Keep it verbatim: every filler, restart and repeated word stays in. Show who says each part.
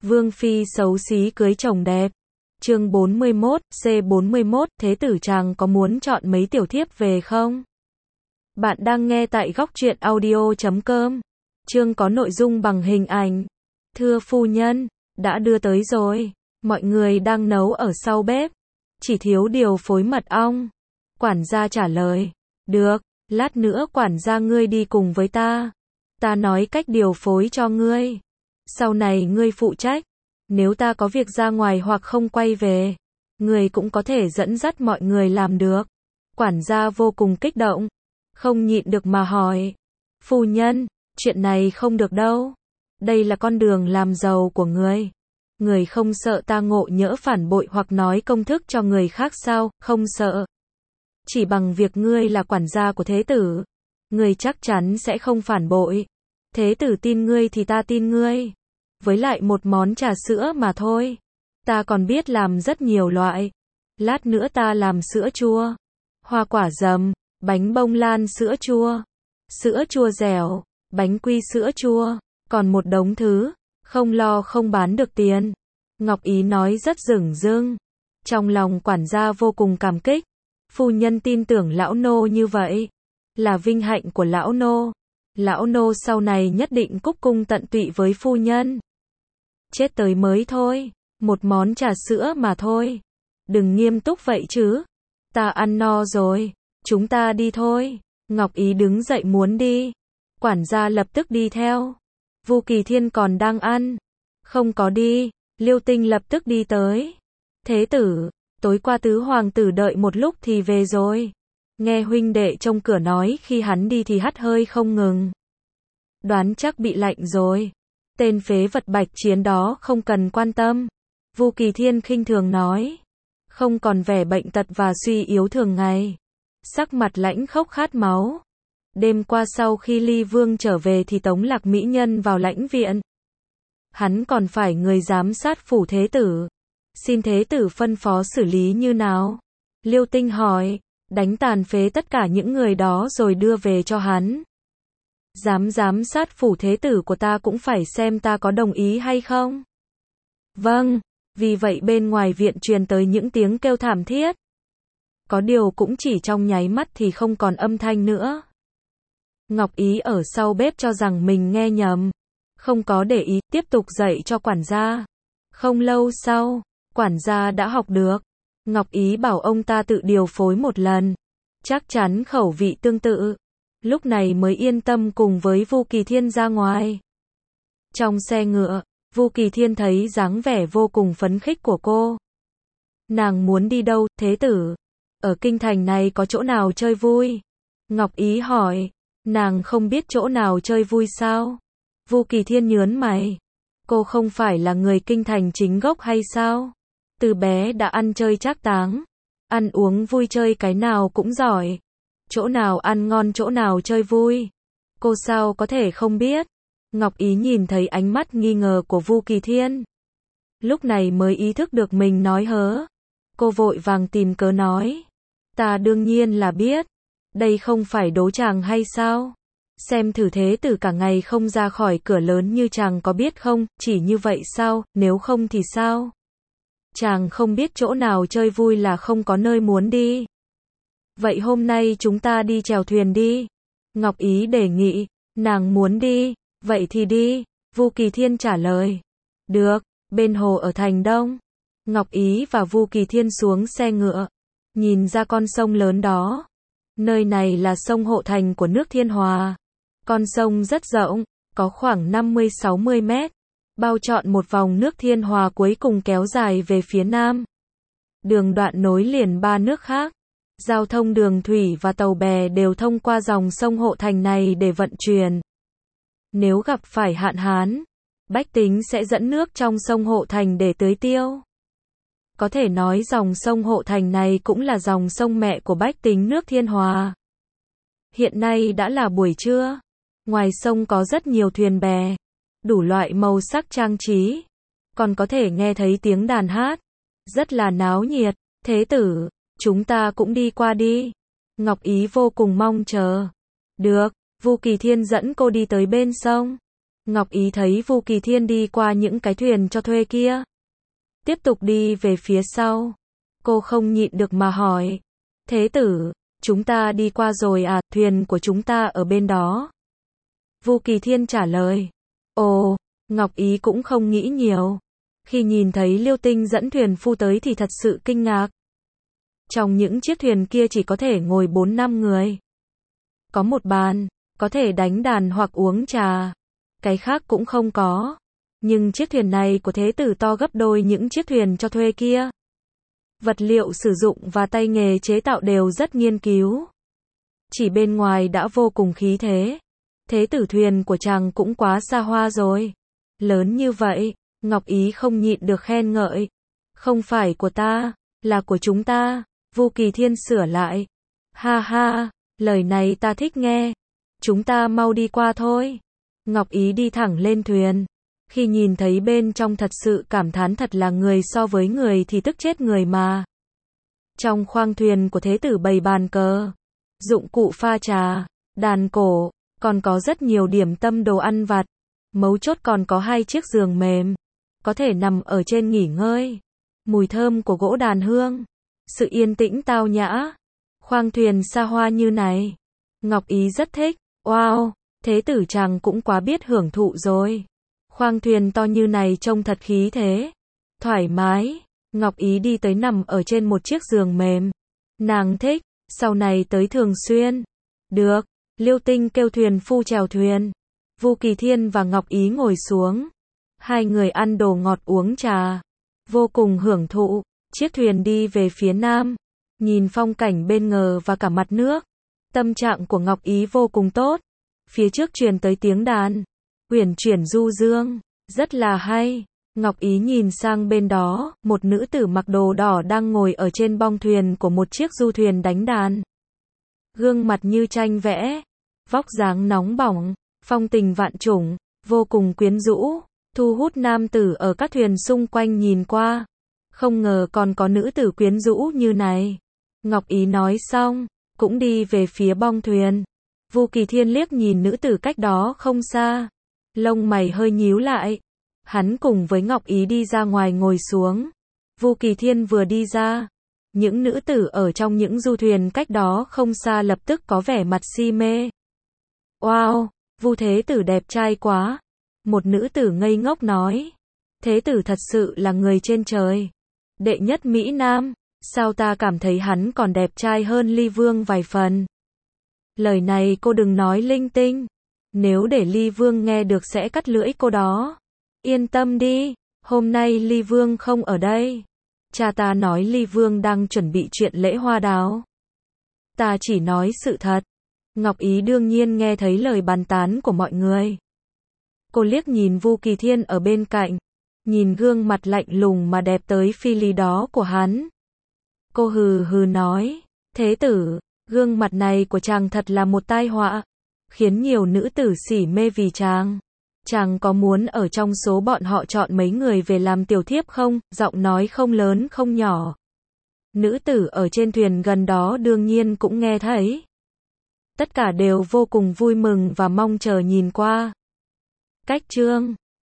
Speaker 1: Vương phi xấu xí cưới chồng đẹp. Chương bốn mươi mốt, C bốn mươi mốt, thế tử chàng có muốn chọn mấy tiểu thiếp về không? Bạn đang nghe tại góc truyện audio chấm com. Chương có nội dung bằng hình ảnh. Thưa phu nhân, đã đưa tới rồi. Mọi người đang nấu ở sau bếp. Chỉ thiếu điều phối mật ong. Quản gia trả lời. Được, lát nữa quản gia ngươi đi cùng với ta. Ta nói cách điều phối cho ngươi. Sau này ngươi phụ trách. Nếu ta có việc ra ngoài hoặc không quay về, ngươi cũng có thể dẫn dắt mọi người làm được. Quản gia vô cùng kích động. Không nhịn được mà hỏi. Phu nhân, chuyện này không được đâu. Đây là con đường làm giàu của ngươi. Người không sợ ta ngộ nhỡ phản bội hoặc nói công thức cho người khác sao? Không sợ. Chỉ bằng việc ngươi là quản gia của thế tử, ngươi chắc chắn sẽ không phản bội. Thế tử tin ngươi thì ta tin ngươi. Với lại một món trà sữa mà thôi. Ta còn biết làm rất nhiều loại. Lát nữa ta làm sữa chua, hoa quả dầm, bánh bông lan sữa chua, sữa chua dẻo, bánh quy sữa chua, còn một đống thứ, không lo không bán được tiền. Ngọc Ý nói rất dửng dưng. Trong lòng quản gia vô cùng cảm kích. Phu nhân tin tưởng lão nô như vậy, là vinh hạnh của lão nô. Lão nô sau này nhất định cúc cung tận tụy với phu nhân. Chết tới mới thôi, một món trà sữa mà thôi. Đừng nghiêm túc vậy chứ. Ta ăn no rồi, chúng ta đi thôi. Ngọc Ý đứng dậy muốn đi. Quản gia lập tức đi theo. Vu Kỳ Thiên còn đang ăn. Không có đi. Liêu Tinh lập tức đi tới. Thế tử, tối qua tứ hoàng tử đợi một lúc thì về rồi. Nghe huynh đệ trong cửa nói khi hắn đi thì hắt hơi không ngừng. Đoán chắc bị lạnh rồi. Tên phế vật Bạch Chiến đó không cần quan tâm. Vu Kỳ Thiên khinh thường nói. Không còn vẻ bệnh tật và suy yếu thường ngày. Sắc mặt lãnh khốc khát máu. Đêm qua sau khi Ly Vương trở về thì tống lạc mỹ nhân vào lãnh viện. Hắn còn phải người giám sát phủ thế tử. Xin thế tử phân phó xử lý như nào? Liêu Tinh hỏi. Đánh tàn phế tất cả những người đó rồi đưa về cho hắn. Dám giám sát phủ thế tử của ta cũng phải xem ta có đồng ý hay không? Vâng, vì vậy bên ngoài viện truyền tới những tiếng kêu thảm thiết. Có điều cũng chỉ trong nháy mắt thì không còn âm thanh nữa. Ngọc Ý ở sau bếp cho rằng mình nghe nhầm. Không có để ý, tiếp tục dạy cho quản gia. Không lâu sau, quản gia đã học được. Ngọc Ý bảo ông ta tự điều phối một lần. Chắc chắn khẩu vị tương tự. Lúc này mới yên tâm cùng với Vu Kỳ Thiên ra ngoài. Trong xe ngựa, Vu Kỳ Thiên thấy dáng vẻ vô cùng phấn khích của cô. Nàng muốn đi đâu, thế tử? Ở kinh thành này có chỗ nào chơi vui? Ngọc Ý hỏi. Nàng không biết chỗ nào chơi vui sao? Vu Kỳ Thiên nhớn mày. Cô không phải là người kinh thành chính gốc hay sao? Từ bé đã ăn chơi trác táng. Ăn uống vui chơi cái nào cũng giỏi. Chỗ nào ăn ngon chỗ nào chơi vui. Cô sao có thể không biết? Ngọc Ý nhìn thấy ánh mắt nghi ngờ của Vu Kỳ Thiên. Lúc này mới ý thức được mình nói hớ. Cô vội vàng tìm cớ nói. Ta đương nhiên là biết. Đây không phải đố chàng hay sao? Xem thử thế tử cả ngày không ra khỏi cửa lớn như chàng có biết không? Chỉ như vậy sao? Nếu không thì sao? Chàng không biết chỗ nào chơi vui là không có nơi muốn đi. Vậy hôm nay chúng ta đi chèo thuyền đi. Ngọc Ý đề nghị. Nàng muốn đi. Vậy thì đi. Vu Kỳ Thiên trả lời. Được. Bên hồ ở thành Đông. Ngọc Ý và Vu Kỳ Thiên xuống xe ngựa. Nhìn ra con sông lớn đó. Nơi này là sông Hộ Thành của nước Thiên Hòa. Con sông rất rộng. Có khoảng năm mươi sáu mươi mét. Bao trọn một vòng nước Thiên Hòa cuối cùng kéo dài về phía nam. Đường đoạn nối liền ba nước khác. Giao thông đường thủy và tàu bè đều thông qua dòng sông Hộ Thành này để vận chuyển. Nếu gặp phải hạn hán, bách tính sẽ dẫn nước trong sông Hộ Thành để tưới tiêu. Có thể nói dòng sông Hộ Thành này cũng là dòng sông mẹ của bách tính nước Thiên Hòa. Hiện nay đã là buổi trưa. Ngoài sông có rất nhiều thuyền bè. Đủ loại màu sắc trang trí. Còn có thể nghe thấy tiếng đàn hát. Rất là náo nhiệt. Thế tử, chúng ta cũng đi qua đi. Ngọc Ý vô cùng mong chờ. Được, Vu Kỳ Thiên dẫn cô đi tới bên sông. Ngọc Ý thấy Vu Kỳ Thiên đi qua những cái thuyền cho thuê kia, tiếp tục đi về phía sau. Cô không nhịn được mà hỏi, thế tử, chúng ta đi qua rồi à, thuyền của chúng ta ở bên đó. Vu Kỳ Thiên trả lời, ồ, Ngọc Ý cũng không nghĩ nhiều. Khi nhìn thấy Liêu Tinh dẫn thuyền phu tới thì thật sự kinh ngạc. Trong những chiếc thuyền kia chỉ có thể ngồi bốn năm người. Có một bàn, có thể đánh đàn hoặc uống trà. Cái khác cũng không có. Nhưng chiếc thuyền này của thế tử to gấp đôi những chiếc thuyền cho thuê kia. Vật liệu sử dụng và tay nghề chế tạo đều rất nghiên cứu. Chỉ bên ngoài đã vô cùng khí thế. Thế tử thuyền của chàng cũng quá xa hoa rồi. Lớn như vậy, Ngọc Ý không nhịn được khen ngợi. Không phải của ta, là của chúng ta. Vu Kỳ Thiên sửa lại. Ha ha, lời này ta thích nghe. Chúng ta mau đi qua thôi. Ngọc Ý đi thẳng lên thuyền. Khi nhìn thấy bên trong thật sự cảm thán thật là người so với người thì tức chết người mà. Trong khoang thuyền của thế tử bày bàn cờ, dụng cụ pha trà, đàn cổ, còn có rất nhiều điểm tâm đồ ăn vặt. Mấu chốt còn có hai chiếc giường mềm, có thể nằm ở trên nghỉ ngơi. Mùi thơm của gỗ đàn hương, sự yên tĩnh tao nhã. Khoang thuyền xa hoa như này, Ngọc Ý rất thích. Wow, thế tử chàng cũng quá biết hưởng thụ rồi. Khoang thuyền to như này trông thật khí thế, thoải mái. Ngọc Ý đi tới nằm ở trên một chiếc giường mềm. Nàng thích, sau này tới thường xuyên. Được, Liêu Tinh kêu thuyền phu chèo thuyền. Vu Kỳ Thiên và Ngọc Ý ngồi xuống. Hai người ăn đồ ngọt uống trà, vô cùng hưởng thụ. Chiếc thuyền đi về phía nam, nhìn phong cảnh bên ngờ và cả mặt nước. Tâm trạng của Ngọc Ý vô cùng tốt. Phía trước truyền tới tiếng đàn, uyển chuyển du dương, rất là hay. Ngọc Ý nhìn sang bên đó, một nữ tử mặc đồ đỏ đang ngồi ở trên bong thuyền của một chiếc du thuyền đánh đàn. Gương mặt như tranh vẽ, vóc dáng nóng bỏng, phong tình vạn trùng, vô cùng quyến rũ, thu hút nam tử ở các thuyền xung quanh nhìn qua. Không ngờ còn có nữ tử quyến rũ như này. Ngọc Ý nói xong, cũng đi về phía bong thuyền. Vu Kỳ Thiên liếc nhìn nữ tử cách đó không xa, lông mày hơi nhíu lại. Hắn cùng với Ngọc Ý đi ra ngoài ngồi xuống. Vu Kỳ Thiên vừa đi ra, những nữ tử ở trong những du thuyền cách đó không xa lập tức có vẻ mặt si mê. Wow, Vu thế tử đẹp trai quá. Một nữ tử ngây ngốc nói. Thế tử thật sự là người trên trời. Đệ nhất Mỹ Nam, sao ta cảm thấy hắn còn đẹp trai hơn Ly Vương vài phần. Lời này cô đừng nói linh tinh. Nếu để Ly Vương nghe được sẽ cắt lưỡi cô đó. Yên tâm đi, hôm nay Ly Vương không ở đây. Cha ta nói Ly Vương đang chuẩn bị chuyện lễ hoa đào. Ta chỉ nói sự thật. Ngọc Ý đương nhiên nghe thấy lời bàn tán của mọi người. Cô liếc nhìn Vu Kỳ Thiên ở bên cạnh, nhìn gương mặt lạnh lùng mà đẹp tới phi lý đó của hắn. Cô hừ hừ nói, thế tử, gương mặt này của chàng thật là một tai họa, khiến nhiều nữ tử sỉ mê vì chàng. Chàng có muốn ở trong số bọn họ chọn mấy người về làm tiểu thiếp không? Giọng nói không lớn không nhỏ. Nữ tử ở trên thuyền gần đó đương nhiên cũng nghe thấy. Tất cả đều vô cùng vui mừng và mong chờ nhìn qua. Cách chương